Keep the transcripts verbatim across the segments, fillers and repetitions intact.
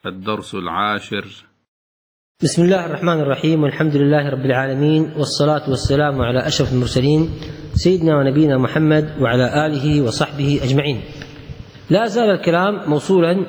الدرس العاشر. بسم الله الرحمن الرحيم، والحمد لله رب العالمين، والصلاة والسلام على أشرف المرسلين سيدنا ونبينا محمد وعلى آله وصحبه أجمعين. لا زال الكلام موصولا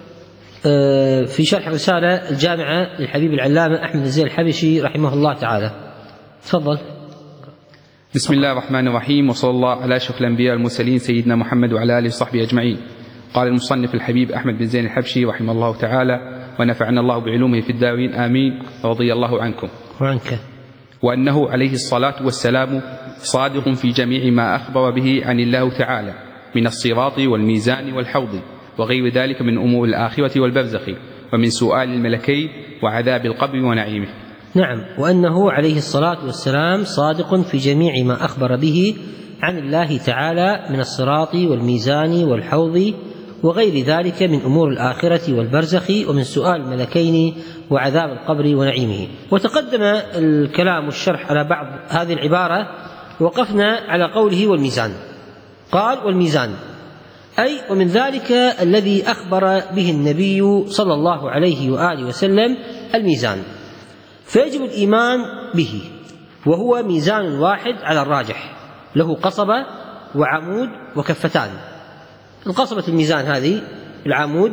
في شرح رسالة الجامعة للحبيب العلامة أحمد الزين الحبشي رحمه الله تعالى. تفضل. بسم الله الرحمن الرحيم، وصلى الله على أشرف الأنبياء المرسلين سيدنا محمد وعلى آله وصحبه أجمعين. قال المصنف الحبيب أحمد بن زين الحبشي رحمه الله تعالى، ونفعنا الله بعلومه في الدارين آمين، رضي الله عنكم وعنك. وأنه عليه الصلاة والسلام صادق في جميع ما أخبر به عن الله تعالى من الصراط والميزان والحوض وغير ذلك من أمور الآخرة والبرزخ ومن سؤال الملكين وعذاب القبر ونعيمه. نعم، وأنه عليه الصلاة والسلام صادق في جميع ما أخبر به عن الله تعالى من الصراط والميزان والحوض وغير ذلك من أمور الآخرة والبرزخ ومن سؤال الملكين وعذاب القبر ونعيمه. وتقدم الكلام والشرح على بعض هذه العبارة، وقفنا على قوله والميزان. قال والميزان أي ومن ذلك الذي أخبر به النبي صلى الله عليه وآله وسلم الميزان، فيجب الإيمان به، وهو ميزان واحد على الراجح له قصبة وعمود وكفتان. القصبة الميزان هذه العمود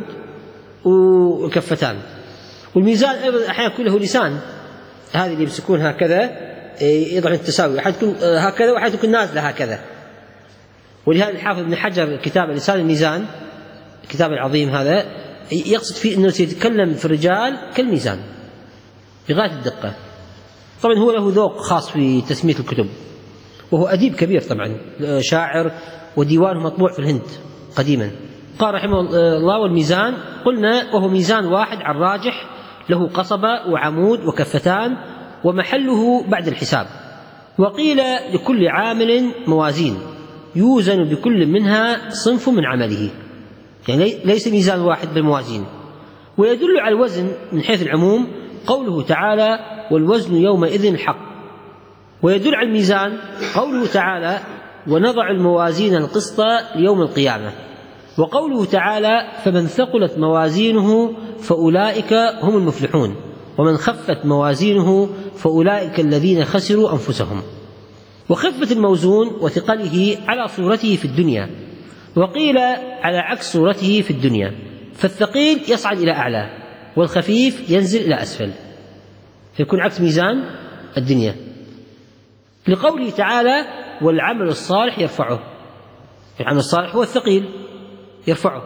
وكفتان، والميزان أيضا أحيانا يكون له لسان، هذه اللي يمسكون هكذا يضع التساوي، أحد تكون هكذا وأحد تكون نازلة هكذا. ولهذا الحافظ ابن حجر كتاب لسان الميزان الكتاب العظيم هذا يقصد فيه أنه سيتكلم في الرجال كالميزان بغاية الدقة. طبعا هو له ذوق خاص في تسمية الكتب، وهو أديب كبير طبعا، شاعر، وديوانه مطبوع في الهند قديما. قال رحمه الله والميزان قلنا وهو ميزان واحد على الراجح له قصبة وعمود وكفتان ومحله بعد الحساب. وقيل لكل عامل موازين يوزن بكل منها صنف من عمله، يعني ليس ميزان واحد بالموازين. ويدل على الوزن من حيث العموم قوله تعالى والوزن يومئذ الحق، ويدل على الميزان قوله تعالى ونضع الموازين القسط ليوم القيامة، وقوله تعالى فمن ثقلت موازينه فأولئك هم المفلحون، ومن خفت موازينه فأولئك الذين خسروا أنفسهم. وخفة الموزون وثقله على صورته في الدنيا، وقيل على عكس صورته في الدنيا، فالثقيل يصعد إلى أعلى والخفيف ينزل إلى أسفل، فيكون عكس ميزان الدنيا. لقوله تعالى والعمل الصالح يرفعه، العمل الصالح هو الثقيل يرفعه.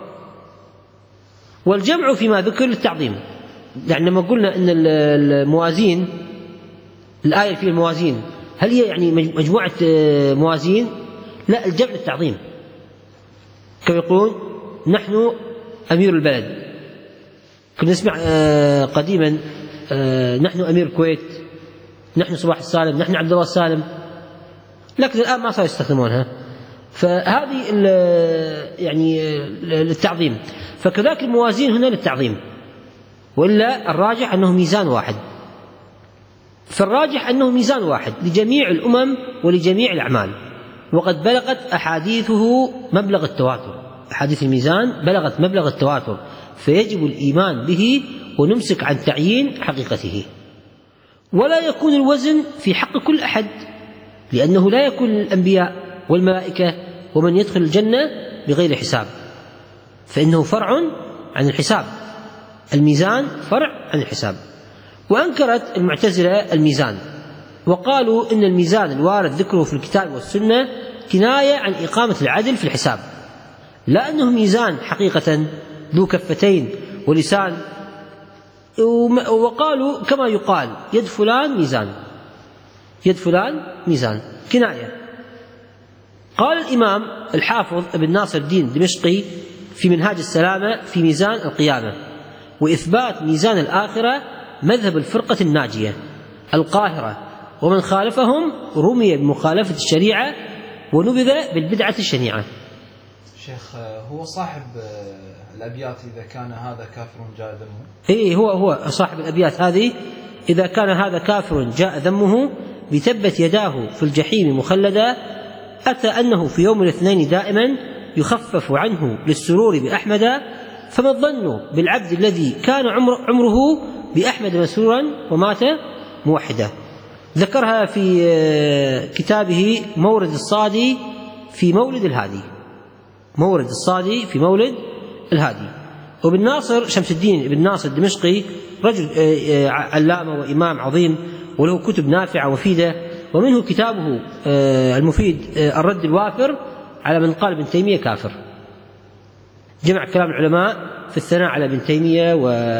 والجمع فيما ذكر للتعظيم، يعني لما قلنا أن الموازين، الآية في الموازين هل هي يعني مجموعة موازين؟ لا، الجمع للتعظيم، كما يقولون نحن أمير البلد. كنا نسمع قديما نحن أمير الكويت، نحن صباح السالم، نحن عبد الله السالم، لكن الآن ما صار يستخدمونها. فهذه يعني للتعظيم، فكذلك الموازين هنا للتعظيم، وإلا الراجح أنه ميزان واحد. فالراجح أنه ميزان واحد لجميع الأمم ولجميع الأعمال، وقد بلغت أحاديثه مبلغ التواتر، أحاديث الميزان بلغت مبلغ التواتر، فيجب الإيمان به ونمسك عن تعيين حقيقته. ولا يكون الوزن في حق كل أحد، لأنه لا يكون الأنبياء والملائكة ومن يدخل الجنة بغير حساب، فإنه فرع عن الحساب، الميزان فرع عن الحساب. وأنكرت المعتزلة الميزان، وقالوا إن الميزان الوارد ذكره في الكتاب والسنة كناية عن إقامة العدل في الحساب، لا أنه ميزان حقيقة ذو كفتين ولسان. وقالوا كما يقال يد فلان ميزان، يد فلان ميزان، كناية. قال الإمام الحافظ ابن ناصر الدين الدمشقي في منهاج السلامة في ميزان القيامة وإثبات ميزان الآخرة مذهب الفرقة الناجية القاهرة، ومن خالفهم رمي بمخالفة الشريعة ونبذ بالبدعة الشنيعة. شيخ، هو صاحب الأبيات إذا كان هذا كافر جاء ذمه؟ إيه، هو هو صاحب الأبيات هذه إذا كان هذا كافر جاء ذمه بتبت يداه في الجحيم مخلدا، أتى أنه في يوم الاثنين دائما يخفف عنه للسرور بأحمد، فما الظن بالعبد الذي كان عمره بأحمد مسرورا ومات موحدا. ذكرها في كتابه مورد الصادي في مولد الهادي، مورد الصادي في مولد الهادي. وابن ناصر شمس الدين ابن ناصر الدمشقي رجل علامة وإمام عظيم وله كتب نافعة ومفيدة، ومنه كتابه المفيد الرد الوافر على من قال ابن تيمية كافر. جمع كلام العلماء في الثناء على ابن تيمية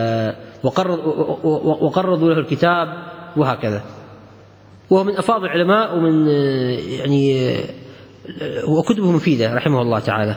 وقرضوا له الكتاب وهكذا، وهو من أفاضل العلماء ومن يعني وكتبه مفيدة رحمه الله تعالى.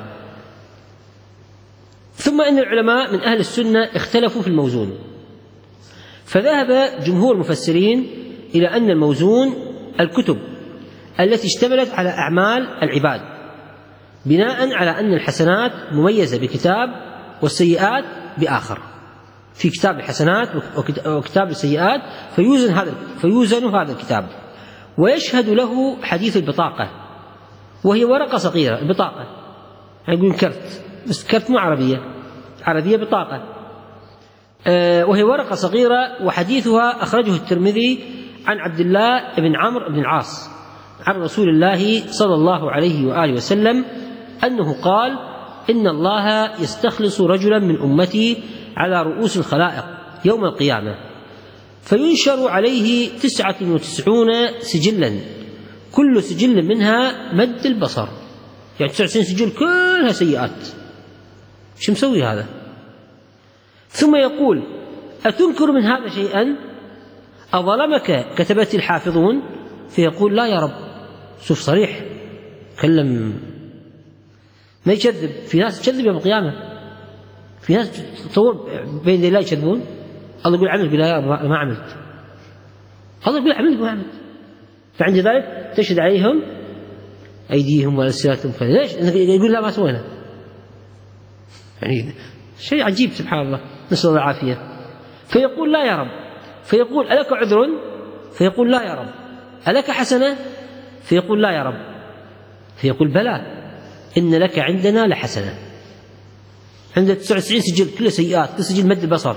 ثم إن العلماء من أهل السنة اختلفوا في الموزون، فذهب جمهور المفسرين إلى أن الموزون الكتب التي اشتملت على أعمال العباد، بناء على أن الحسنات مميزة بكتاب والسيئات بآخر، في كتاب الحسنات وكتاب السيئات فيوزن هذا فيوزن هذا الكتاب. ويشهد له حديث البطاقة، وهي ورقة صغيرة. البطاقة يقولون كرت، بس كرت مو عربية، عربية بطاقة، آه وهي ورقة صغيرة. وحديثها أخرجه الترمذي عن عبد الله بن عمرو بن العاص عن رسول الله صلى الله عليه وآله وسلم أنه قال: إن الله يستخلص رجلا من أمتي على رؤوس الخلائق يوم القيامة، فينشر عليه تسعة وتسعون سجلا، كل سجل منها مد البصر، يعني تسعة وتسعين سجل كلها سيئات. شو مسوي هذا؟ ثم يقول: أتنكر من هذا شيئا؟ أظلمك كتبت الحافظون؟ فيقول: لا يا رب. شوف صريح، كلم، ما يكذب. في ناس تكذب يوم القيامة، في ناس تصور بين يدي الله يكذبون. الله يقول عملت، لا يا رب ما عملت. الله يقول عملت ما عملت. فعند ذلك تشهد عليهم أيديهم وألسنتهم. ليش؟ يقول لا ما سوينا. يعني شيء عجيب سبحان الله، نسأل الله العافية. فيقول: لا يا رب. فيقول: ألك عذر؟ فيقول: لا يا رب. ألك حسنة؟ فيقول: لا يا رب. فيقول: بلى، إن لك عندنا لحسنة. عند تسعة وتسعين سجل كل سيئات، كل سجل مد البصر.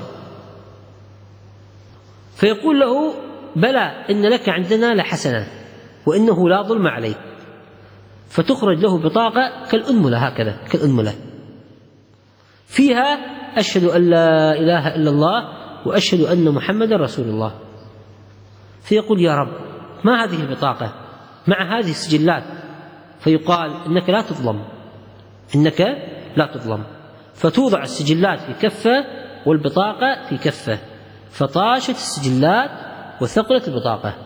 فيقول له: بلى، إن لك عندنا لحسنة وإنه لا ظلم عليك. فتخرج له بطاقة كالأنملة، هكذا كالأنملة، فيها: أشهد أن لا إله إلا الله وأشهد أن محمدا رسول الله. فيقول: يا رب، ما هذه البطاقة مع هذه السجلات؟ فيقال: إنك لا تظلم، إنك لا تظلم. فتوضع السجلات في كفة والبطاقة في كفة، فطاشت السجلات وثقلت البطاقة.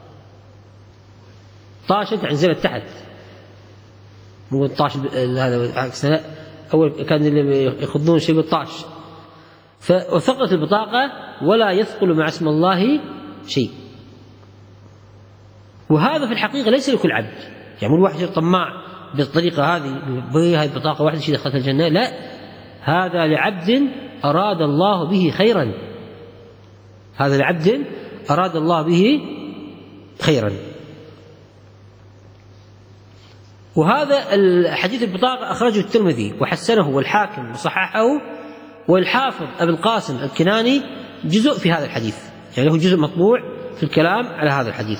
طاشت يعني نزلت تحت، مو طاش هذا عكس، أول كان اللي يخضون شيء بالطاش. فثقلت البطاقة ولا يثقل مع اسم الله شيء. وهذا في الحقيقة ليس لكل عبد، يعني مو الواحد يصير طماع بالطريقة هذه، بهذه البطاقة واحدة شيء دخلت الجنة، لا، هذا لعبد أراد الله به خيرا، هذا لعبد أراد الله به خيرا. وهذا الحديث البطاقة أخرجه الترمذي وحسنه والحاكم وصححه، والحافظ أبي القاسم الكناني جزء في هذا الحديث، يعني له جزء مطبوع في الكلام على هذا الحديث.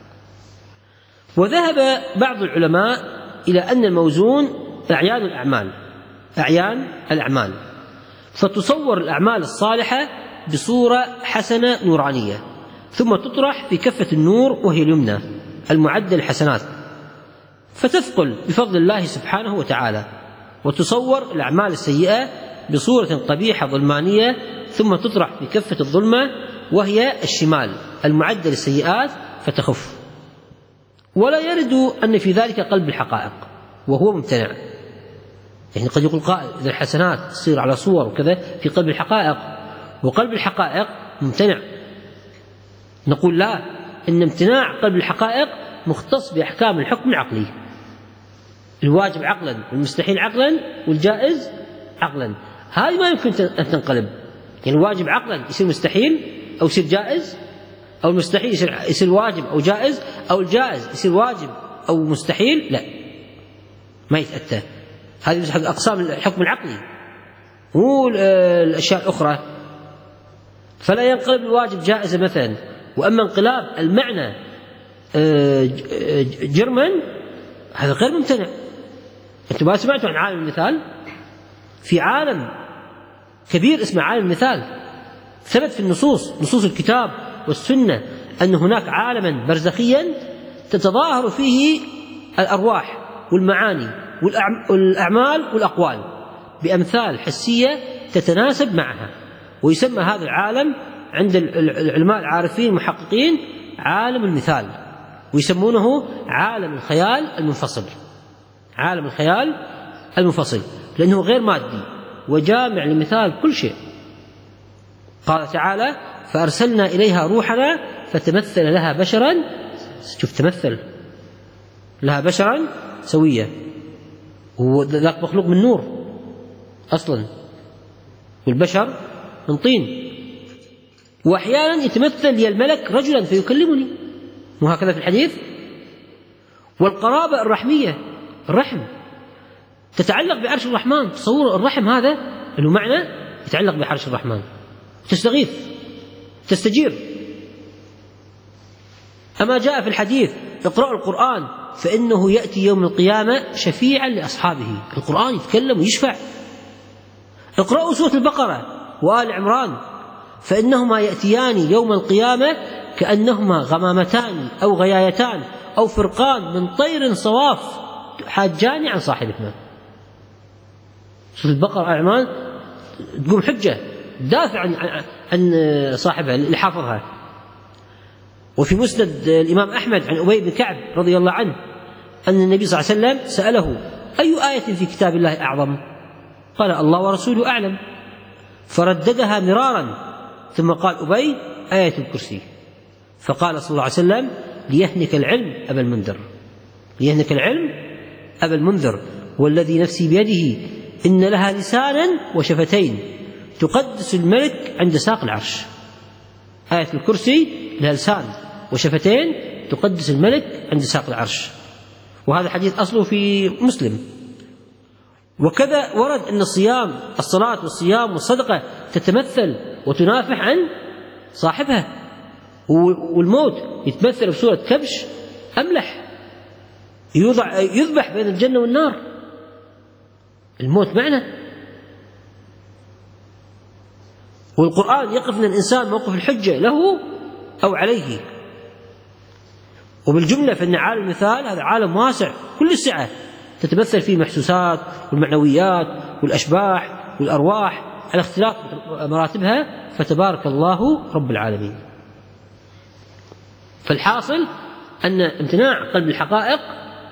وذهب بعض العلماء إلى أن الموزون أعيان الأعمال، أعيان الأعمال، فتصور الأعمال الصالحة بصورة حسنة نورانية، ثم تطرح في كفة النور وهي اليمنى المعدة الحسنات، فتثقل بفضل الله سبحانه وتعالى. وتصور الأعمال السيئة بصورة قبيحة ظلمانية، ثم تطرح في كفة الظلمة وهي الشمال المعدة للسيئات فتخف. ولا يرد أن في ذلك قلب الحقائق، وهو ممتنع. يعني قد يقول قائل: إذا الحسنات تصير على صور وكذا في قلب الحقائق، وقلب الحقائق ممتنع. نقول: لا، إن امتناع قلب الحقائق مختص بأحكام الحكم العقلي، الواجب عقلا والمستحيل عقلا والجائز عقلا. هذه ما يمكن أن تنقلب، يعني الواجب عقلا يصير مستحيل أو يصير جائز، أو المستحيل يصير, يصير واجب أو جائز، أو الجائز يصير واجب أو مستحيل، لا، ما يتأتى. هذه أقسام الحكم العقلي. مو الأشياء الأخرى، فلا ينقلب الواجب جائزة مثلا. وأما انقلاب المعنى جرما هذا غير ممتنع. أنتم ما سمعتوا عن عالم المثال؟ في عالم كبير اسمه عالم المثال، ثبت في النصوص، نصوص الكتاب والسنة، أن هناك عالما برزخيا تتظاهر فيه الأرواح والمعاني والأعمال والأقوال بأمثال حسية تتناسب معها، ويسمى هذا العالم عند العلماء العارفين المحققين عالم المثال، ويسمونه عالم الخيال المنفصل. عالم الخيال المنفصل لأنه غير مادي وجامع لمثال كل شيء. قال تعالى: فأرسلنا إليها روحنا فتمثل لها بشرا، شوف تمثل لها بشرا سويا، وذاك مخلوق من نور أصلا، والبشر من طين. وأحيانا يتمثل لي الملك رجلا فيكلمني، وهكذا في الحديث. والقرابة الرحمية، الرحم تتعلق بعرش الرحمن. تصور الرحم هذا له معنى يتعلق بعرش الرحمن، تستغيث تستجير. أما جاء في الحديث: اقرأوا القرآن فإنه يأتي يوم القيامة شفيعا لأصحابه. القرآن يتكلم ويشفع. اقرأوا سورة البقرة وآل عمران فإنهما يأتيان يوم القيامة كأنهما غمامتان أو غيايتان أو فرقان من طير صواف حاجان عن صاحبهما. سورة البقرة وآل عمران تقوم حجة دافع عن, عن صاحبها اللي حافظها. وفي مسند الإمام أحمد عن أبي بن كعب رضي الله عنه أن النبي صلى الله عليه وسلم سأله: أي آية في كتاب الله أعظم؟ قال: الله ورسوله أعلم. فرددها مرارا ثم قال أبي: آية الكرسي. فقال صلى الله عليه وسلم: ليهنك العلم أبا المنذر، ليهنك العلم أبا المنذر، والذي نفسي بيده إن لها لسانا وشفتين تقدس الملك عند ساق العرش. آية الكرسي لها لسان وشفتين تقدس الملك عند ساق العرش. وهذا حديث أصله في مسلم. وكذا ورد أن الصيام، الصلاة والصيام والصدقة تتمثل وتنافح عن صاحبها. والموت يتمثل بصورة كبش أملح يوضع يذبح بين الجنة والنار. الموت معنى. والقرآن يقف من الإنسان موقف الحجة له أو عليه. وبالجملة فإن عالم المثال هذا عالم واسع كل السعة، تتمثل فيه المحسوسات والمعنويات والأشباح والأرواح على اختلاف مراتبها، فتبارك الله رب العالمين. فالحاصل أن امتناع قلب الحقائق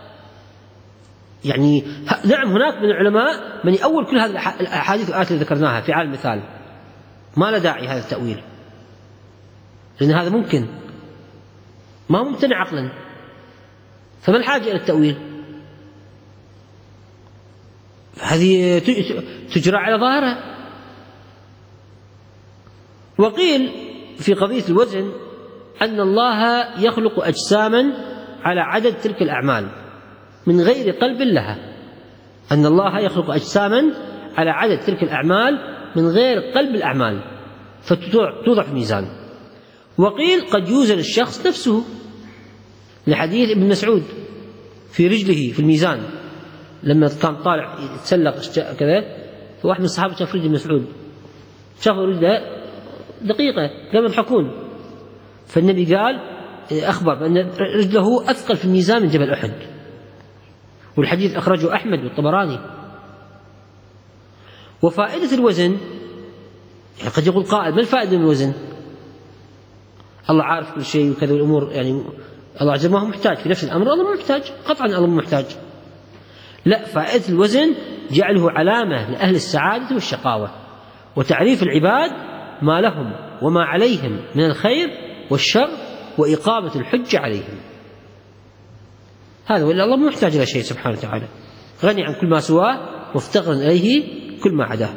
يعني نعم هناك من العلماء من يأول كل هذه الأحاديث والآيات اللي ذكرناها في عالم المثال، ما له داعي هذا التأويل، لأن هذا ممكن ما ممتنع عقلا، فما الحاجة إلى التأويل؟ هذه تجرى على ظاهرها. وقيل في قضية الوزن أن الله يخلق أجساما على عدد تلك الأعمال من غير قلب لها، أن الله يخلق أجساما على عدد تلك الأعمال من غير قلب الأعمال فتوضع في الميزان. وقيل قد يوزن الشخص نفسه، لحديث ابن مسعود في رجله في الميزان لما كان طالع يتسلق كذا، فواحد من الصحابة شاف رجل ابن مسعود، شافوا رجله دقيقة قبل يضحكون، فالنبي قال أخبر بأن رجله أثقل في الميزان من جبل أحد. والحديث أخرجه أحمد والطبراني. وفائدة الوزن يعني قد يقول قائل: ما الفائدة من الوزن؟ الله عارف كل شيء وكذا الأمور، يعني الله عز وجل ما هو محتاج في نفس الأمر، الله ما محتاج قطعا، الله ما محتاج. لا، فائدة الوزن جعله علامة لأهل السعادة والشقاوة، وتعريف العباد ما لهم وما عليهم من الخير والشر، وإقامة الحجة عليهم. هذا، وإلا الله ما محتاج إلى شيء سبحانه وتعالى، غني عن كل ما سواه مفتقر إليه كل ما عداه.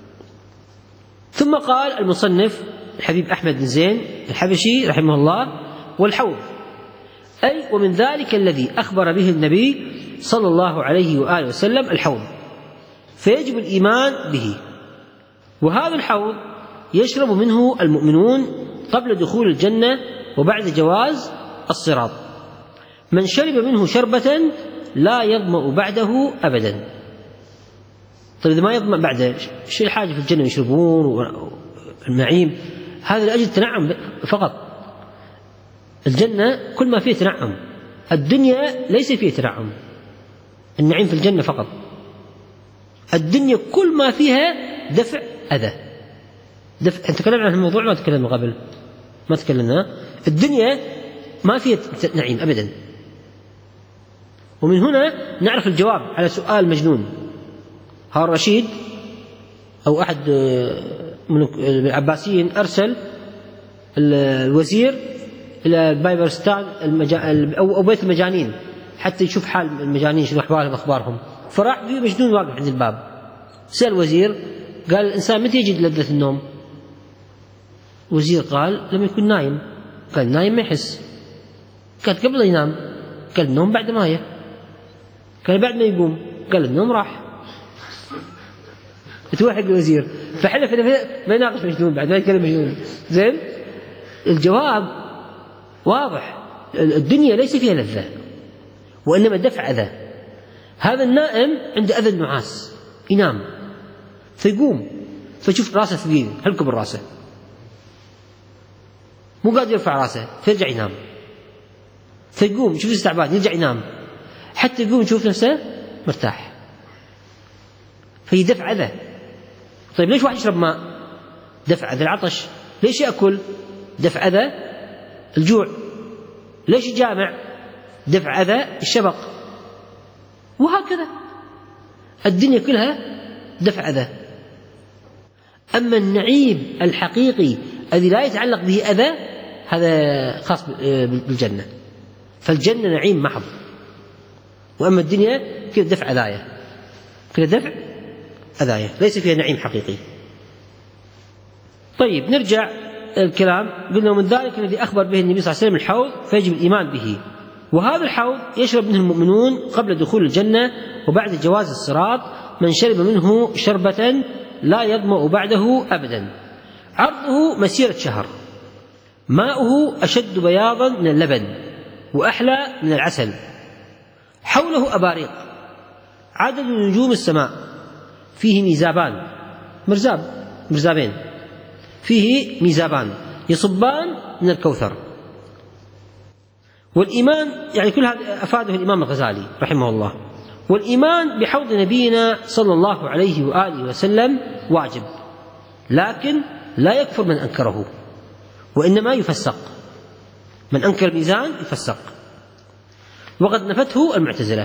ثم قال المصنف الحبيب أحمد بن زين الحبشي رحمه الله: والحوض، أي ومن ذلك الذي أخبر به النبي صلى الله عليه وآله وسلم الحوض، فيجب الإيمان به وهذا الحوض يشرب منه المؤمنون قبل دخول الجنة وبعد جواز الصراط. من شرب منه شربة لا يظمأ بعده أبدا. طيب إذا ما يظمأ بعده شو الحاجة في الجنة يشربون والنعيم؟ هذا لأجل التنعم فقط. الجنة كل ما فيه تنعم، الدنيا ليس فيه تنعم. النعيم في الجنة فقط. الدنيا كل ما فيها دفع أذى. دفع. تكلمنا عن الموضوع ما تكلمنا قبل، ما تكلمنا. الدنيا ما فيها نعيم أبدا. ومن هنا نعرف الجواب على سؤال مجنون. هارون الرشيد أو أحد من العباسيين أرسل الوزير إلى بايبرستان أو بيت المجانين حتى يشوف حال المجانين شنو أحوالهم أخبارهم. فراح في مجنون واقف عند الباب. سأل الوزير قال الإنسان متى يجد لذة النوم؟ الوزير قال لما يكون نايم. قال نايم ما يحس. قال قبل ينام. قال النوم بعد ما هي. قال بعد ما يقوم. قال النوم راح. توحق الوزير فحلف ما يناقش مجنون بعد ما يتكلم مجنون. زين الجواب واضح. الدنيا ليس فيها لذة وإنما دفع أذى. هذا النائم عنده أذى النعاس ينام فيقوم فيشوف راسه ثقيل حلقه بالراسه مو قادر يرفع راسه فيرجع ينام. فيقوم يشوف استعباد يرجع ينام حتى يقوم يشوف نفسه مرتاح. فهي دفع أذى. طيب ليش واحد يشرب ماء؟ دفع أذى العطش. ليش يأكل؟ دفع أذى الجوع. ليش يجامع؟ دفع أذى الشبق. وهكذا الدنيا كلها دفع أذى. أما النعيم الحقيقي الذي لا يتعلق به أذى هذا خاص بالجنة. فالجنة نعيم محض. وأما الدنيا كذا دفع أذايا كذا دفع أذايا ليس فيها نعيم حقيقي. طيب نرجع الكلام. قلنا ومن ذلك الذي أخبر به النبي صلى الله عليه وسلم الحوض فيجب الإيمان به. وهذا الحوض يشرب منه المؤمنون قبل دخول الجنة وبعد جواز الصراط. من شرب منه شربة لا يظمأ بعده أبدا. عرضه مسيرة شهر. ماؤه أشد بياضا من اللبن وأحلى من العسل. حوله أباريق عدد نجوم السماء. فيه ميزابان مرزاب مرزابين فيه ميزابان يصبان من الكوثر. والإيمان يعني كل هذا أفاده الإمام الغزالي رحمه الله. والإيمان بحوض نبينا صلى الله عليه وآله وسلم واجب لكن لا يكفر من أنكره وإنما يفسق. من أنكر الميزان يفسق. وقد نفته المعتزلة.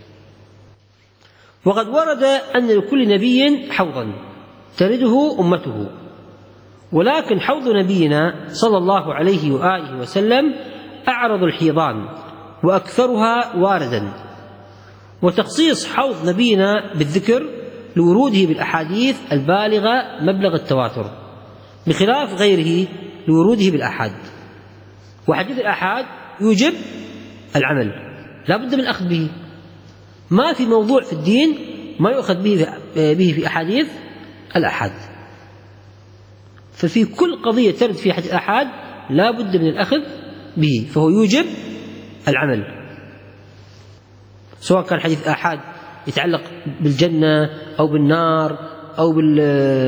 وقد ورد أن لكل نبي حوضا ترده أمته ولكن حوض نبينا صلى الله عليه وآله وسلم أعرض الحيضان وأكثرها واردا. وتخصيص حوض نبينا بالذكر لوروده بالأحاديث البالغة مبلغ التواتر بخلاف غيره لوروده بالآحاد. وحديث الآحاد يوجب العمل لا بد من الأخذ به. ما في موضوع في الدين ما يؤخذ به به في أحاديث الآحاد. ففي كل قضية ترد في حديث الآحاد لا بد من الأخذ به فهو يوجب العمل. سواء كان حديث آحاد يتعلق بالجنة أو بالنار أو بال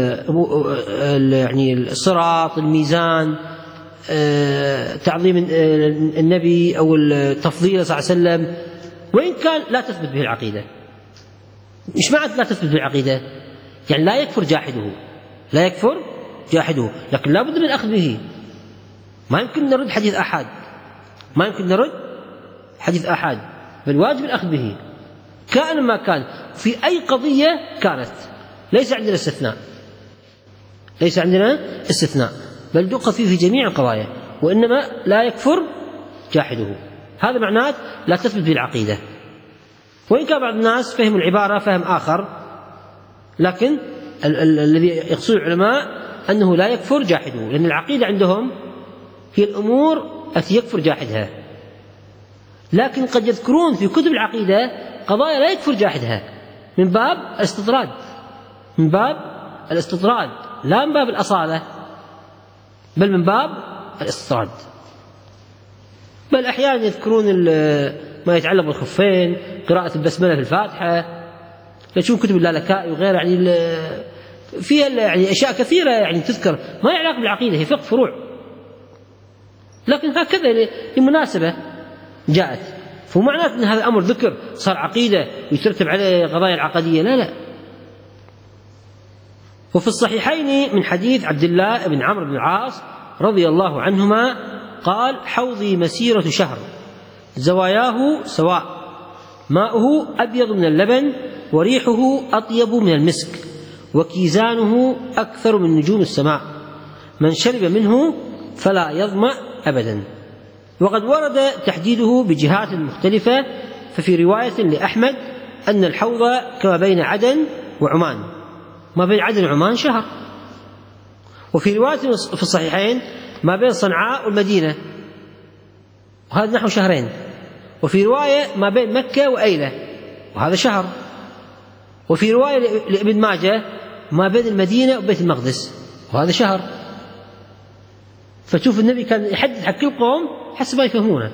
يعني الصراط الميزان تعظيم النبي أو التفضيل صلى الله عليه وسلم وإن كان لا تثبت به العقيدة. مش معنى لا تثبت به العقيدة يعني لا يكفر جاحده لا يكفر جاحده لكن لا بد من الأخذ به. ما يمكن نرد حديث آحاد ما يمكن نرد حديث آحاد بل واجب الأخذ به كائن ما كان في أي قضية كانت. ليس عندنا استثناء ليس عندنا استثناء بل دق فيه في جميع القضايا وإنما لا يكفر جاحده. هذا معناه لا تثبت به العقيدة. وإن كان بعض الناس فهم العبارة فهم آخر لكن ال- ال- الذي يقصد العلماء أنه لا يكفر جاحده لأن العقيدة عندهم هي الأمور التي يكفر جاحدها. لكن قد يذكرون في كتب العقيدة قضايا لا يكفر جاحدها من باب الاستطراد من باب الاستطراد لا من باب الأصالة بل من باب الاستطراد. بل أحيانا يذكرون ما يتعلق بالخفين، قراءة البسملة في الفاتحة، تشوف كتب اللالكائي وغيره يعني فيها يعني أشياء كثيرة يعني تذكر ما يعلق بالعقيدة، هي فقه فروع، لكن هكذا لمناسبة جاءت، فمعناته أن هذا الأمر ذكر صار عقيدة ويترتب عليه قضايا العقدية، لا لا. وفي الصحيحين من حديث عبد الله بن عمرو بن العاص رضي الله عنهما قال: حوضي مسيرة شهر، زواياه سواء، ماؤه أبيض من اللبن، وريحه أطيب من المسك، وكيزانه أكثر من نجوم السماء، من شرب منه فلا يظمأ أبدا. وقد ورد تحديده بجهات مختلفة، ففي رواية لأحمد أن الحوض كما بين عدن وعمان، ما بين عدن وعمان شهر. وفي رواية في الصحيحين ما بين صنعاء والمدينة، وهذا نحو شهرين. وفي رواية ما بين مكة وأيلة، وهذا شهر. وفي رواية لابن ماجه ما بين المدينة وبيت المقدس، وهذا شهر. فتشوف النبي كان يحدد حق كل قوم حسب ما يفهمونه.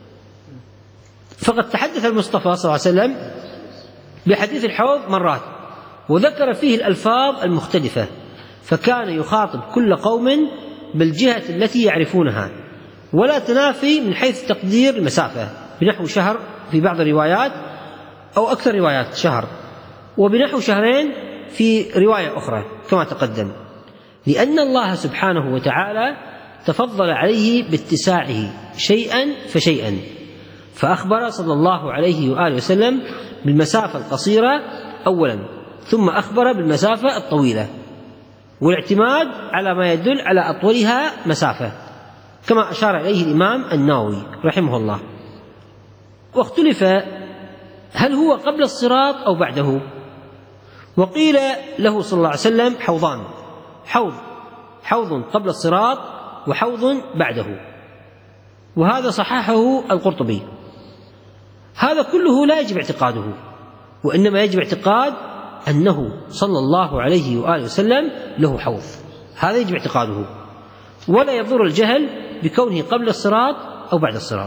فقد تحدث المصطفى صلى الله عليه وسلم بحديث الحوض مرات، وذكر فيه الألفاظ المختلفة، فكان يخاطب كل قوم بالجهة التي يعرفونها، ولا تنافي من حيث تقدير المسافة، بنحو شهر في بعض الروايات أو أكثر روايات شهر، وبنحو شهرين في رواية أخرى كما تقدم، لأن الله سبحانه وتعالى تفضل عليه باتساعه شيئا فشيئا، فأخبر صلى الله عليه وآله وسلم بالمسافة القصيرة أولا، ثم أخبر بالمسافة الطويلة، والاعتماد على ما يدل على أطولها مسافة، كما أشار إليه الإمام النووي رحمه الله. واختلف هل هو قبل الصراط أو بعده، وقيل له صلى الله عليه وسلم حوضان، حوض حوض قبل الصراط وحوض بعده، وهذا صححه القرطبي. هذا كله لا يجب اعتقاده، وإنما يجب اعتقاد أنه صلى الله عليه وآله وسلم له حوض، هذا يجب اعتقاده، ولا يضر الجهل بكونه قبل الصراط أو بعد الصراط.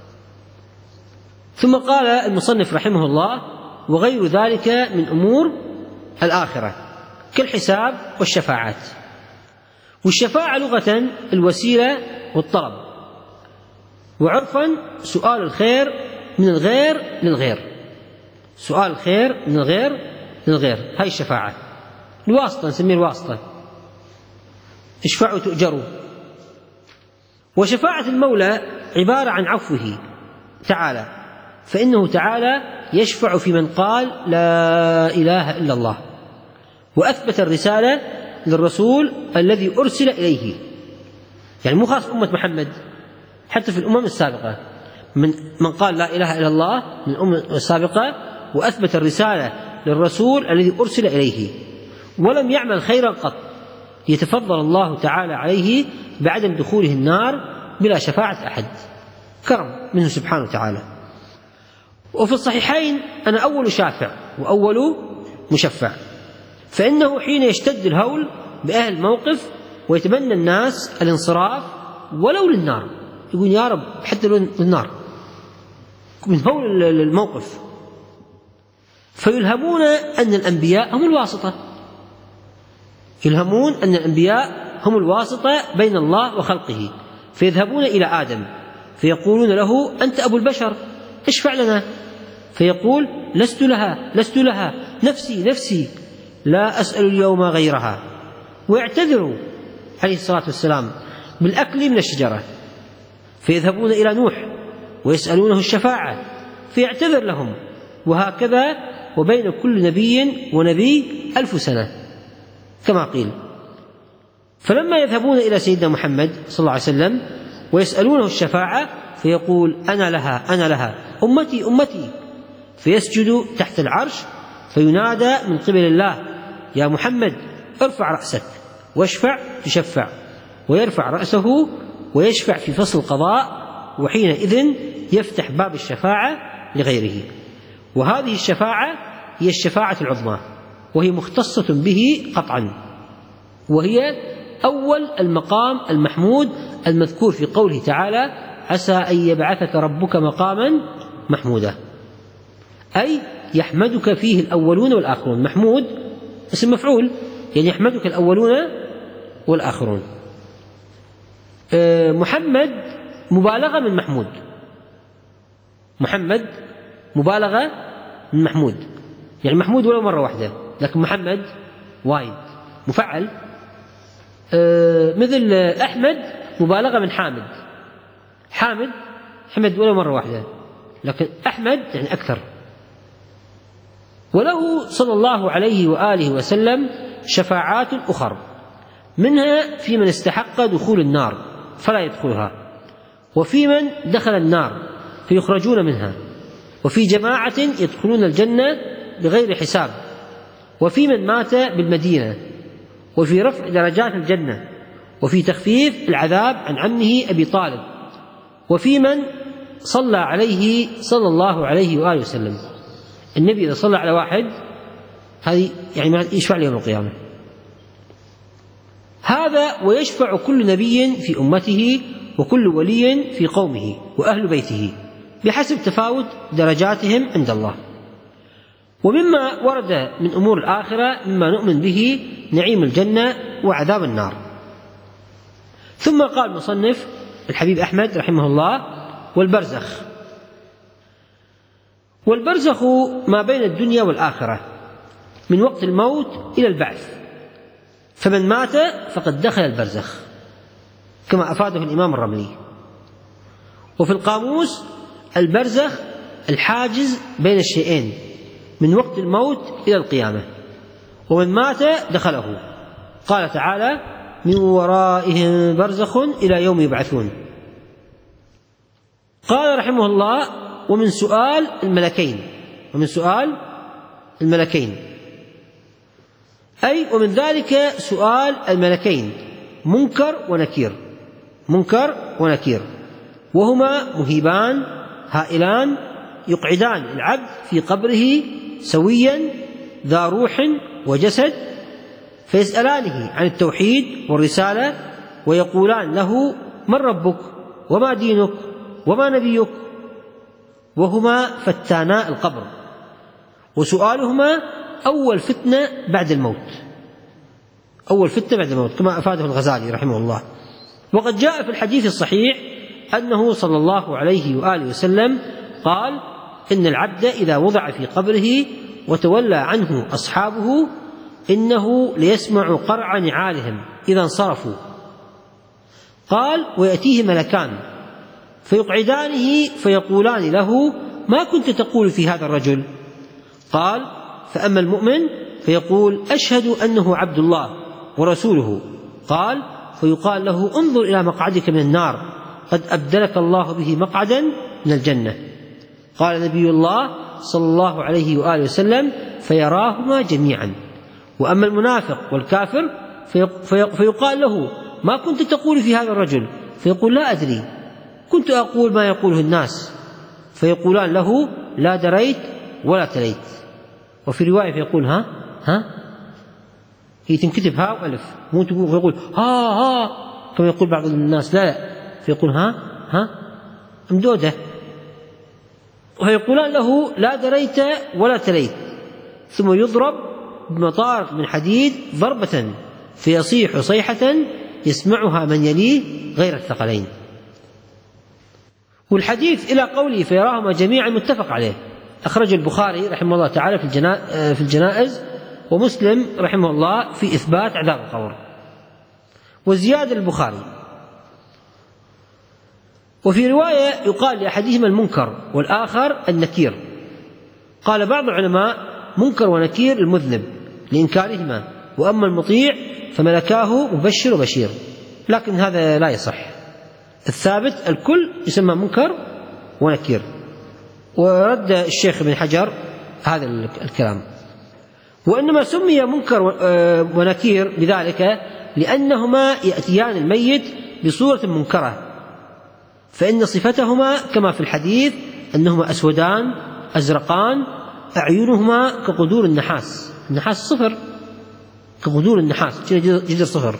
ثم قال المصنف رحمه الله: وغير ذلك من أمور الآخرة كالحساب والشفاعات. والشفاعة لغة الوسيلة والطلب، وعرفا سؤال الخير من الغير للغير، سؤال الخير من الغير للغير، هاي الشفاعة الواسطة، نسميه الواسطة، اشفعوا تؤجروا. وشفاعة المولى عبارة عن عفوه تعالى، فإنه تعالى يشفع في من قال لا إله إلا الله، وأثبت الرسالة للرسول الذي أرسل إليه، يعني مو خاص أمة محمد، حتى في الأمم السابقة من من قال لا إله إلا الله من الأمم السابقة، وأثبت الرسالة للرسول الذي أرسل إليه، ولم يعمل خيرا قط يتفضل الله تعالى عليه بعدم دخوله النار بلا شفاعة أحد، كرم منه سبحانه وتعالى. وفي الصحيحين: أنا أول شافع وأول مشفع، فإنه حين يشتد الهول بأهل الموقف ويتمنى الناس الانصراف ولو للنار، يقول يا رب حتى لو للنار من هول الموقف، فيلهمون أن الأنبياء هم الواسطة، يلهمون أن الأنبياء هم الواسطة بين الله وخلقه، فيذهبون إلى آدم فيقولون له: أنت أبو البشر اشفع لنا، فيقول: لست لها لست لها نفسي نفسي لا أسأل اليوم غيرها، ويعتذر عليه الصلاة والسلام بالأكل من الشجرة، فيذهبون إلى نوح ويسألونه الشفاعة فيعتذر لهم، وهكذا وبين كل نبي ونبي ألف سنة كما قيل. فلما يذهبون إلى سيدنا محمد صلى الله عليه وسلم ويسألونه الشفاعة فيقول: أنا لها أنا لها أمتي أمتي، فيسجد تحت العرش فينادى من قبل الله: يا محمد ارفع رأسك واشفع تشفع، ويرفع رأسه ويشفع في فصل القضاء، وحينئذ يفتح باب الشفاعة لغيره. وهذه الشفاعة هي الشفاعة العظمى، وهي مختصة به قطعا، وهي أول المقام المحمود المذكور في قوله تعالى: عسى أن يبعثك ربك مقاما محمودا، أي يحمدك فيه الأولون والآخرون. محمود اسم مفعول، يعني يحمدك الأولون والآخرون. محمد مبالغة من محمود، محمد مبالغة من محمود، يعني محمود ولو مرة واحدة، لكن محمد وايد مفعل. مثل أحمد مبالغة من حامد، حامد حمد ولو مرة واحدة، لكن أحمد يعني أكثر. وله صلى الله عليه وآله وسلم شفاعات أخر، منها في من استحق دخول النار فلا يدخلها، وفي من دخل النار فيخرجون منها، وفي جماعة يدخلون الجنة بغير حساب، وفي من مات بالمدينة، وفي رفع درجات الجنة، وفي تخفيف العذاب عن عمه أبي طالب، وفي من صلى عليه صلى الله عليه وآله وسلم. النبي إذا صلى على واحد هذه يعني يشفع له يوم القيامة. هذا ويشفع كل نبي في أمته، وكل ولي في قومه وأهل بيته، بحسب تفاوت درجاتهم عند الله. ومما ورد من أمور الآخرة مما نؤمن به نعيم الجنة وعذاب النار. ثم قال المصنف الحبيب أحمد رحمه الله: والبرزخ. والبرزخ ما بين الدنيا والآخرة من وقت الموت إلى البعث، فمن مات فقد دخل البرزخ، كما أفاده الإمام الرملي. وفي القاموس: البرزخ الحاجز بين الشيئين من وقت الموت إلى القيامة، ومن مات دخله. قال تعالى: من ورائهم برزخ إلى يوم يبعثون. قال رحمه الله: ومن سؤال الملكين، ومن سؤال الملكين أي ومن ذلك سؤال الملكين منكر ونكير، منكر ونكير، وهما مهيبان هائلان يقعدان العبد في قبره سويا ذا روح وجسد، فيسألانه عن التوحيد والرسالة، ويقولان له: من ربك وما دينك وما نبيك، وهما فتانا القبر، وسؤالهما أول فتنة بعد الموت، أول فتنة بعد الموت، كما أفاده الغزالي رحمه الله. وقد جاء في الحديث الصحيح أنه صلى الله عليه وآله وسلم قال: إن العبد إذا وضع في قبره وتولى عنه أصحابه إنه ليسمع قرع نعالهم إذا انصرفوا. قال: ويأتيه ملكان فيقعدانه فيقولان له: ما كنت تقول في هذا الرجل؟ قال: فأما المؤمن فيقول: أشهد أنه عبد الله ورسوله. قال: فيقال له: انظر إلى مقعدك من النار، قد أبدلك الله به مقعدا من الجنة. قال نبي الله صلى الله عليه وآله وسلم: فيراهما جميعا. وأما المنافق والكافر فيقال له: ما كنت تقول في هذا الرجل؟ فيقول: لا أدري، كنت أقول ما يقوله الناس. فيقولان له: لا دريت ولا تليت. وفي رواية فيقول: ها ها هي تنكتب ها وألف، مو تقول ها ها كما يقول بعض الناس، لا لا، فيقول ها ها ممدودة. ويقولان له: لا دريت ولا تليت. ثم يضرب بمطارق من حديد ضربة فيصيح صيحة يسمعها من يليه غير الثقلين. والحديث إلى قوله فيراهما جميعا متفق عليه، أخرج البخاري رحمه الله تعالى في الجنائز، ومسلم رحمه الله في إثبات عذاب القبر. وزيادة البخاري. وفي رواية يقال لأحدهما المنكر والآخر النكير. قال بعض العلماء: منكر ونكير المذنب لإنكارهما، وأما المطيع فملكاه مبشر وبشير، لكن هذا لا يصح. الثابت الكل يسمى منكر ونكير. ورد الشيخ ابن حجر هذا الكلام. وإنما سمي منكر ونكير بذلك لأنهما يأتيان الميت بصورة منكرة، فإن صفتهما كما في الحديث أنهما أسودان أزرقان أعينهما كقدور النحاس، النحاس صفر كغدور النحاس، جذر صفر.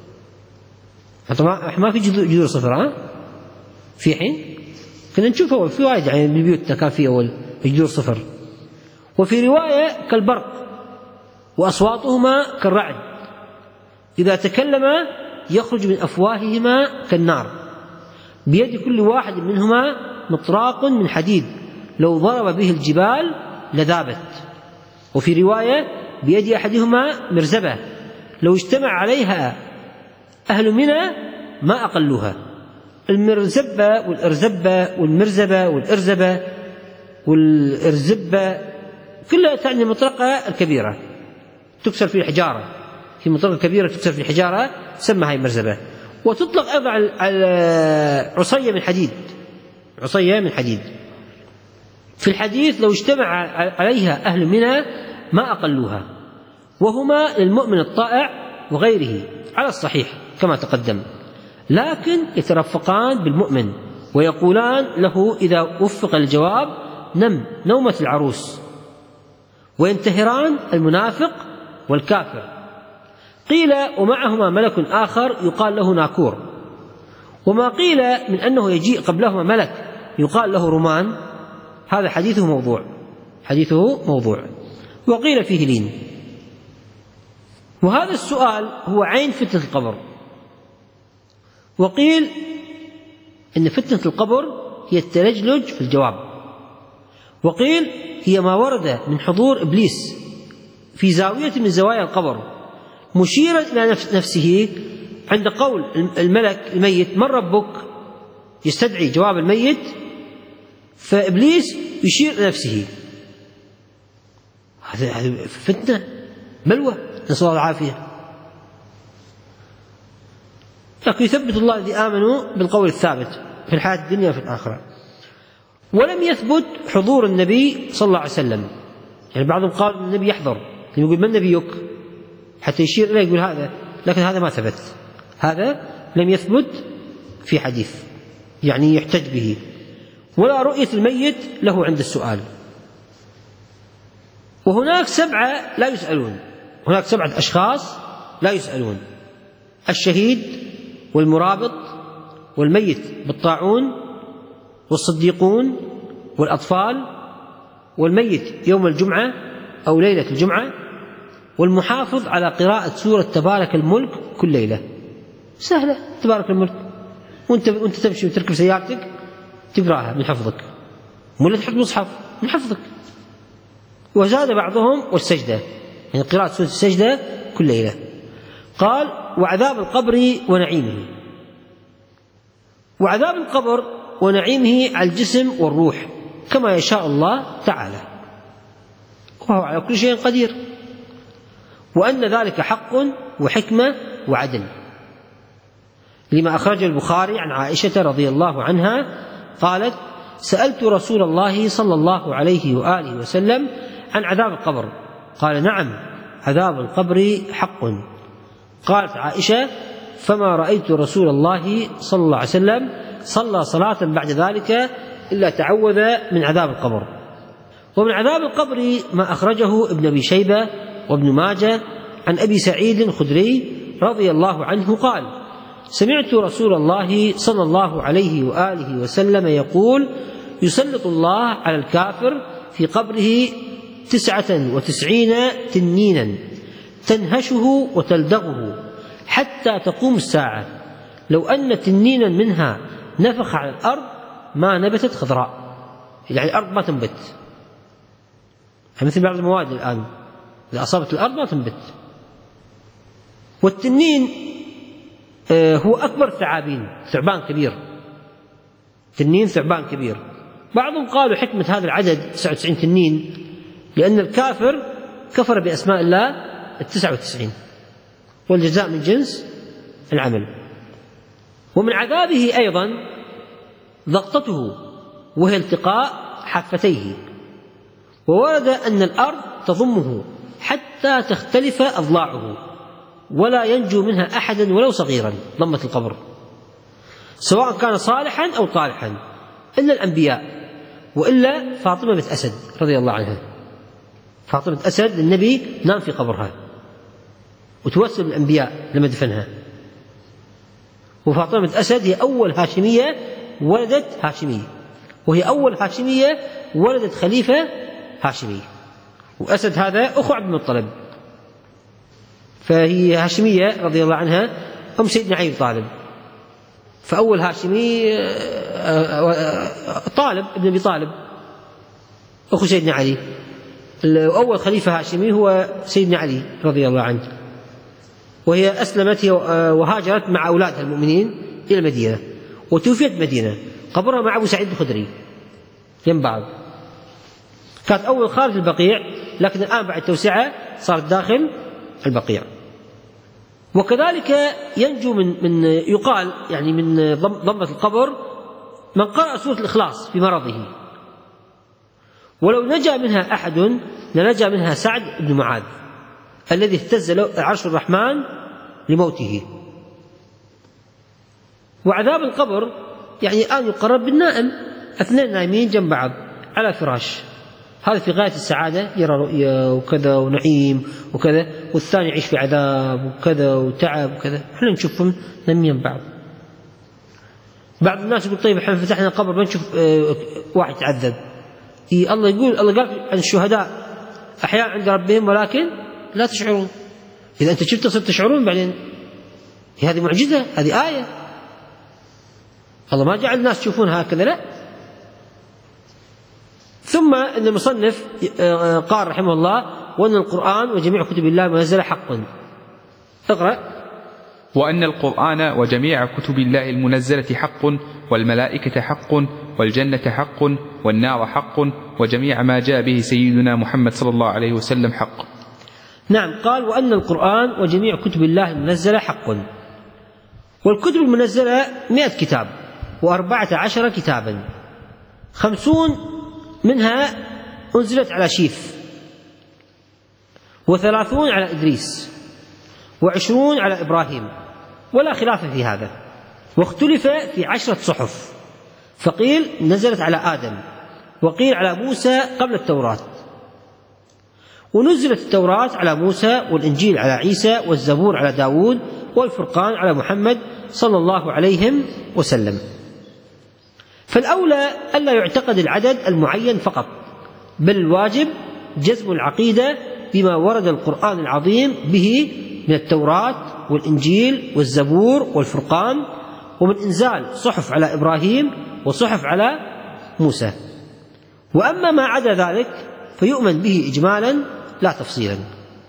طبعا ما في جذور صفر ها في حين كنا نشوف أول في وايد يعني بالبيوت كان في أول جذور صفر. وفي رواية كالبرق وأصواتهما كالرعد، إذا تكلما يخرج من أفواههما كالنار، بيد كل واحد منهما مطراق من حديد لو ضرب به الجبال لذابت. وفي رواية بيد أحدهما مرزبة لو اجتمع عليها أهل منى ما أقلوها. المرزبة والإرزبة والمرزبة والإرزبة والإرزبة كلها تعني المطرقة الكبيرة تكسر في الحجارة، في مطرقة كبيرة تكسر في الحجارة تسمى هاي مرزبة. وتطلق أيضا على عصية من حديد، عصية من حديد. في الحديث لو اجتمع عليها أهل منى ما أقلوها، وهما للمؤمن الطائع وغيره على الصحيح كما تقدم، لكن يترفقان بالمؤمن ويقولان له إذا وفق الجواب نم نومة العروس، وينتهران المنافق والكافر. قيل ومعهما ملك آخر يقال له ناكور. وما قيل من أنه يجيء قبلهما ملك يقال له رمان، هذا حديثه موضوع، حديثه موضوع. وقيل فيه لين. وهذا السؤال هو عين فتنة القبر. وقيل إن فتنة القبر هي التلجلج في الجواب. وقيل هي ما ورد من حضور إبليس في زاوية من زوايا القبر مشيرا إلى نفسه عند قول الملك الميت من ربك، يستدعي جواب الميت، فإبليس يشير إلى نفسه. هذه فتنة بلوى، نسأل الله العافية. لكن يثبت الله الذين آمنوا بالقول الثابت في الحياة الدنيا وفي الآخرة. ولم يثبت حضور النبي صلى الله عليه وسلم، يعني بعضهم قال النبي يحضر، يقول من نبيك حتى يشير إليه يقول هذا، لكن هذا ما ثبت، هذا لم يثبت في حديث يعني يحتج به. ولا رؤية الميت له عند السؤال. وهناك سبعة لا يسألون، هناك سبعة أشخاص لا يسألون: الشهيد والمرابط والميت بالطاعون والصديقون والأطفال والميت يوم الجمعة أو ليلة الجمعة والمحافظ على قراءة سورة تبارك الملك كل ليلة. سهلة تبارك الملك، وانت وانت تمشي وتركب سيارتك تقراها من حفظك، ولا تحط مصحف من حفظك. وزاد بعضهم والسجدة، يعني قراءة سورة السجدة كل ليلة. قال وعذاب القبر ونعيمه. وعذاب القبر ونعيمه على الجسم والروح كما يشاء الله تعالى، وهو على كل شيء قدير، وأن ذلك حق وحكمة وعدل، لما أخرج البخاري عن عائشة رضي الله عنها قالت سألت رسول الله صلى الله عليه وآله وسلم عن عذاب القبر، قال نعم عذاب القبر حق. قالت عائشة فما رأيت رسول الله صلى الله عليه وسلم صلى صلاة بعد ذلك إلا تعوذ من عذاب القبر. ومن عذاب القبر ما أخرجه ابن أبي شيبة وابن ماجه عن أبي سعيد الخدري رضي الله عنه قال سمعت رسول الله صلى الله عليه وآله وسلم يقول يسلط الله على الكافر في قبره تسعة وتسعين تنينا تنهشه وتلدغه حتى تقوم الساعة، لو أن تنينا منها نفخ على الأرض ما نبتت خضراء، يعني الأرض ما تنبت، مثل بعض المواد الآن إذا أصابت الأرض ما تنبت. والتنين هو أكبر ثعابين، ثعبان كبير، تنين ثعبان كبير. بعضهم قالوا حكمة هذا العدد تسعة وتسعين تنين لأن الكافر كفر بأسماء الله التسعة وتسعين، والجزاء من جنس العمل. ومن عذابه أيضا ضغطته وهي التقاء حافتيه، وورد أن الأرض تضمه حتى تختلف أضلاعه ولا ينجو منها أحد ولو صغيرا، ضمة القبر، سواء كان صالحا أو طالحا إلا الأنبياء، وإلا فاطمة بنت أسد رضي الله عنها. فاطمة أسد النبي نام في قبرها، وتوسل بالأنبياء لما دفنها. وفاطمة بنت أسد هي أول هاشمية ولدت هاشمي، وهي أول هاشمية ولدت خليفة هاشمي. وأسد هذا أخو عبد المطلب، فهي هاشمية رضي الله عنها أم سيدنا علي طالب. فأول هاشمي طالب ابن أبي طالب أخو سيدنا علي، وأول خليفة هاشمي هو سيدنا علي رضي الله عنه. وهي أسلمت وهاجرت مع أولادها المؤمنين إلى المدينة، وتوفيت المدينة، قبرها مع أبو سعيد الخدري جنب بعض. كانت أول خارج البقيع، لكن الآن بعد توسعة صارت داخل البقيع. وكذلك ينجو من من يقال يعني من ضمة القبر من قرأ سورة الإخلاص في مرضه، ولو نجا منها أحد لنجا منها سعد بن معاذ الذي اهتز له عرش الرحمن لموته. وعذاب القبر يعني الآن يقرب بالنائم، اثنين نايمين جنب بعض على فراش، هذا في غاية السعادة يرى رؤيا وكذا ونعيم وكذا، والثاني يعيش في عذاب وكذا وتعب وكذا. احنا نشوفهم نايمين بعض. بعض الناس يقول طيب احنا فتحنا قبر بنشوف اه واحد يتعذب. إيه الله يقول، الله قال عن الشهداء أحياء عند ربهم ولكن لا تشعرون. إذا أنت شفت تصير تشعرون بعدين، هذه معجزة، هذه آية. الله ما جعل الناس يشوفون هكذا، لا. ثم أن المصنف قال رحمه الله: وأن القرآن وجميع كتب الله المنزلة حق. اقرأ. وأن القرآن وجميع كتب الله المنزلة حق، والملائكة حق، والجنة حق، والنار حق، وجميع ما جاء به سيدنا محمد صلى الله عليه وسلم حق. نعم، قال: وأن القرآن وجميع كتب الله المنزلة حق. والكتب المنزلة مئة كتاب وأربعة عشر كتابا، خمسون منها أنزلت على شيف، وثلاثون على إدريس، وعشرون على إبراهيم، ولا خلاف في هذا. واختلف في عشرة صحف، فقيل نزلت على آدم، وقيل على موسى قبل التوراة. ونزلت التوراة على موسى، والإنجيل على عيسى، والزبور على داود، والفرقان على محمد صلى الله عليه وسلم. فالأولى ألا يعتقد العدد المعين فقط، بل الواجب جزم العقيدة بما ورد القرآن العظيم به من التوراة والإنجيل والزبور والفرقان، ومن إنزال صحف على إبراهيم وصحف على موسى. وأما ما عدا ذلك فيؤمن به إجمالا لا تفصيلا.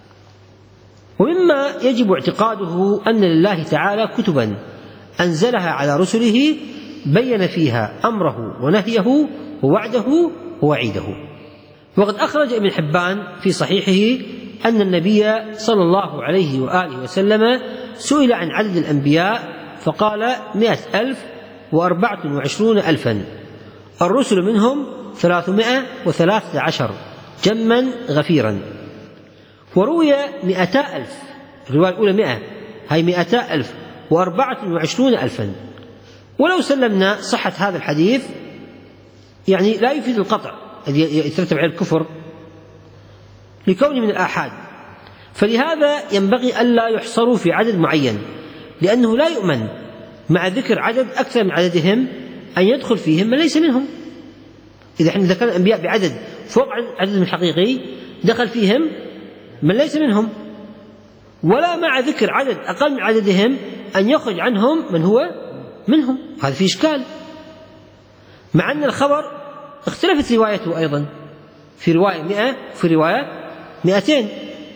ومما يجب اعتقاده أن لله تعالى كتبا أنزلها على رسله بين فيها أمره ونهيه ووعده ووعيده. وقد أخرج ابن حبان في صحيحه أن النبي صلى الله عليه وآله وسلم سئل عن عدد الأنبياء فقال: مئة ألف وأربعة وعشرون ألفا، الرسل منهم ثلاثمائة وثلاثة عشر جما غفيرا. وروي مئتا ألف، الرواية الأولى مئة، هي مئتا ألف وأربعة وعشرون ألفا. ولو سلمنا صحة هذا الحديث يعني لا يفيد القطع الذي يترتب على الكفر لكونه من الآحاد، فلهذا ينبغي ألا يحصروا في عدد معين، لأنه لا يؤمن مع ذكر عدد أكثر من عددهم أن يدخل فيهم من ليس منهم. إذا احنا ذكرنا الأنبياء بعدد فوق عددهم الحقيقي دخل فيهم من ليس منهم، ولا مع ذكر عدد أقل من عددهم أن يخرج عنهم من هو منهم. هذا فيه إشكال، مع أن الخبر اختلفت روايته أيضا، في رواية مئة وفي رواية مئتين.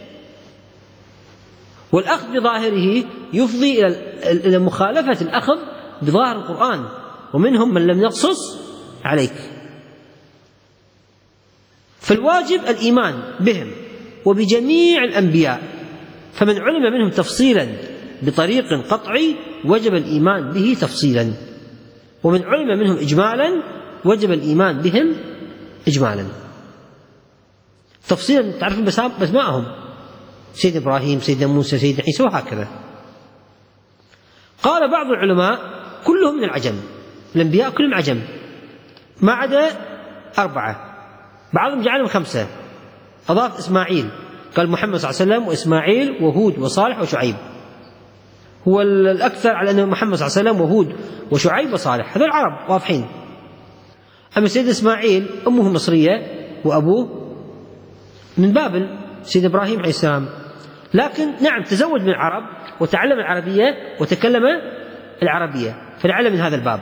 والأخذ بظاهره يفضي إلى مخالفة الأخذ بظاهر القرآن، ومنهم من لم يقصص عليك. فالواجب الإيمان بهم وبجميع الأنبياء، فمن علم منهم تفصيلا بطريق قطعي وجب الإيمان به تفصيلا، ومن علم منهم إجمالا وجب الإيمان بهم إجمالا. تفصيلا تعرفون بأسمائهم، سيدنا إبراهيم، سيدنا موسى، سيدنا عيسى، وهكذا. قال بعض العلماء كلهم من العجم، الأنبياء كلهم عجم ما عدا أربعة، بعضهم جعلهم خمسة، أضاف إسماعيل، قال محمد صلى الله عليه وسلم وإسماعيل وهود وصالح وشعيب، هو الأكثر على أنه محمد صلى الله عليه وسلم وهود وشعيب وصالح، هذول العرب واضحين. أما سيدنا إسماعيل أمه مصرية وأبوه من بابل، سيدنا إبراهيم عليه السلام، لكن نعم تزوج من العرب وتعلم العربية وتكلم العربية، فلعل من هذا الباب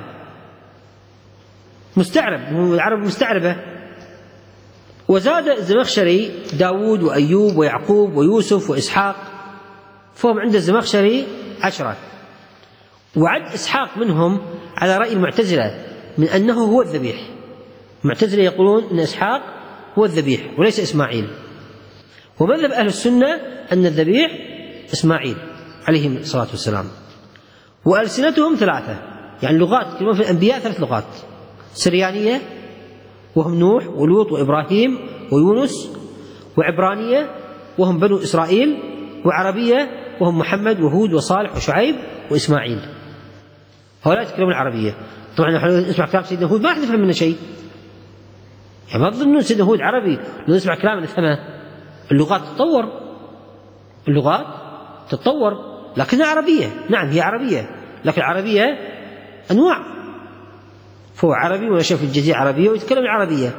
مستعرب، العرب مستعربة. وزاد الزمخشري داود وأيوب ويعقوب ويوسف وإسحاق، فهم عند الزمخشري عشرة، وعد إسحاق منهم على رأي المعتزلة من أنه هو الذبيح. المعتزلة يقولون أن إسحاق هو الذبيح وليس إسماعيل، ومذهب أهل السنة أن الذبيح إسماعيل عليه الصلاة والسلام. وألسنتهم ثلاثة، يعني لغات يتكلمون في الأنبياء ثلاث لغات: سريانية وهم نوح ولوط وإبراهيم ويونس، وعبرانية وهم بنو إسرائيل، وعربية وهم محمد وهود وصالح وشعيب وإسماعيل. هؤلاء يتكلمون العربية. طبعا نحن نسمع كلام سيدنا هود ما نفهم منه شيء، يعني ما تظنون سيدنا هود عربي لو نسمع كلام نفهمه. اللغات تتطور، اللغات تتطور، لكنها عربية. نعم هي عربية، لكن العربية أنواع، فهو عربي ونشأ في الجزيرة العربية ويتكلم العربية.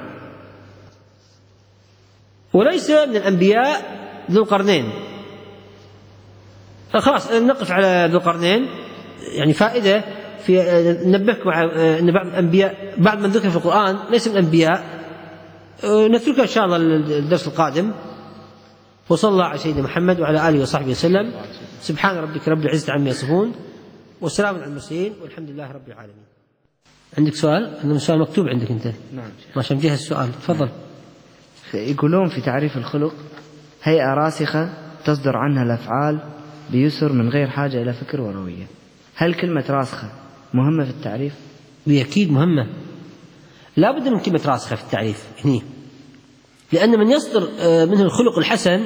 وليس من الأنبياء ذو القرنين. خلاص نقف على ذو القرنين، يعني فائدة في ننبهكم على أن بعض الأنبياء بعض من ذكر في القرآن ليس من الأنبياء، نتركها إن شاء الله الدرس القادم. وصلى الله على سيدنا محمد وعلى آله وصحبه وسلم. سبحان ربك رب العزة عما يصفون والسلام على المرسلين والحمد لله رب العالمين. عندك سؤال؟ عندنا سؤال مكتوب عندك أنت. نعم. ما شاء مجهز السؤال، تفضل. يقولون في تعريف الخلق: هيئة راسخة تصدر عنها الأفعال بيسر من غير حاجة إلى فكر وروية. هل كلمة راسخة مهمة في التعريف؟ أكيد مهمة، لا بد من كلمة راسخة في التعريف هنا، لأن من يصدر منه الخلق الحسن.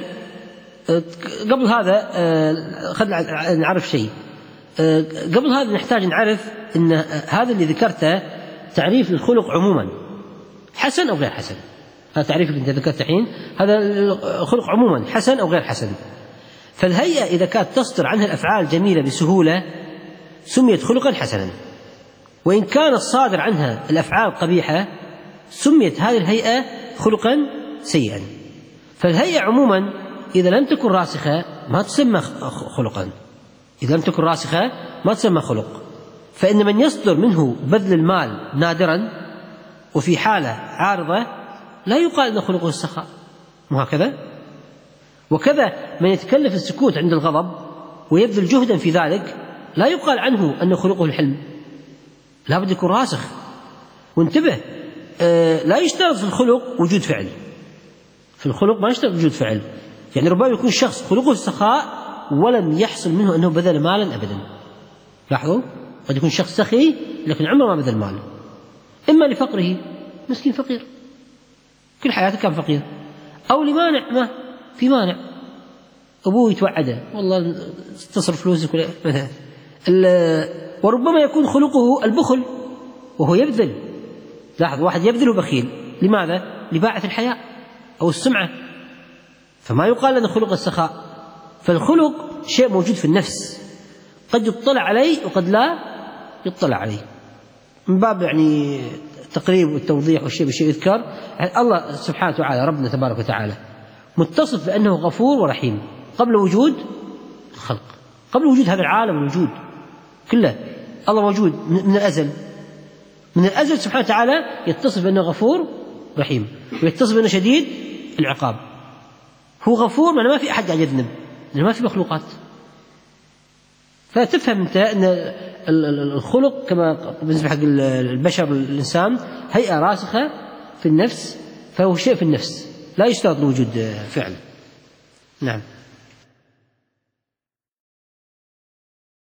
قبل هذا خلينا نعرف شيء، قبل هذا نحتاج نعرف أن هذا اللي ذكرته تعريف الخلق عموما، حسن أو غير حسن. هذا تعريف اللي أنت ذكرته الحين، هذا الخلق عموما حسن أو غير حسن. فالهيئة إذا كانت تصدر عنها الأفعال جميلة بسهولة سميت خلقا حسنا، وإن كان الصادر عنها الأفعال قبيحة سميت هذه الهيئة خلقا سيئا. فالهيئة عموما إذا لم تكن راسخة ما تسمى خلقا، إذا لم تكن راسخة ما تسمى خلق. فإن من يصدر منه بذل المال نادرا وفي حالة عارضة لا يقال أنه خلقه السخاء، وهكذا. وكذا من يتكلف السكوت عند الغضب ويبذل جهدا في ذلك لا يقال عنه أنه خلقه الحلم، لا بد يكون راسخ. وانتبه، آه لا يشترط في الخلق وجود فعل، في الخلق ما يشترط وجود فعل. يعني ربما يكون شخص خلقه السخاء ولم يحصل منه أنه بذل مالا أبدا. لاحظوا، قد يكون شخص سخي لكن عمره ما بذل مال، إما لفقره، مسكين فقير كل حياته كان فقير، أو لمانع، ما في مانع، أبوه يتوعده والله تصرف فلوسك مثلا. وربما يكون خلقه البخل وهو يبذل. لاحظ، واحد يبذل وبخيل، لماذا؟ لباعة الحياء أو السمعة، فما يقال أن خلق السخاء. فالخلق شيء موجود في النفس، قد يطلع عليه وقد لا يطلع عليه، من باب يعني التقريب والتوضيح والشيء بالشيء يذكر. الله سبحانه وتعالى ربنا تبارك وتعالى متصف بأنه غفور ورحيم قبل وجود الخلق، قبل وجود هذا العالم والوجود كله. الله موجود من الأزل، من الأزل سبحانه وتعالى يتصف بأنه غفور رحيم، ويتصف بأنه شديد العقاب. هو غفور معناه ما في أحد قاعد يذنب، لأنه ما في مخلوقات. فتفهم أنت أن الخلق كما بالنسبة حق البشر الإنسان هيئة راسخة في النفس، فهو شيء في النفس لا يشترط وجود فعل. نعم.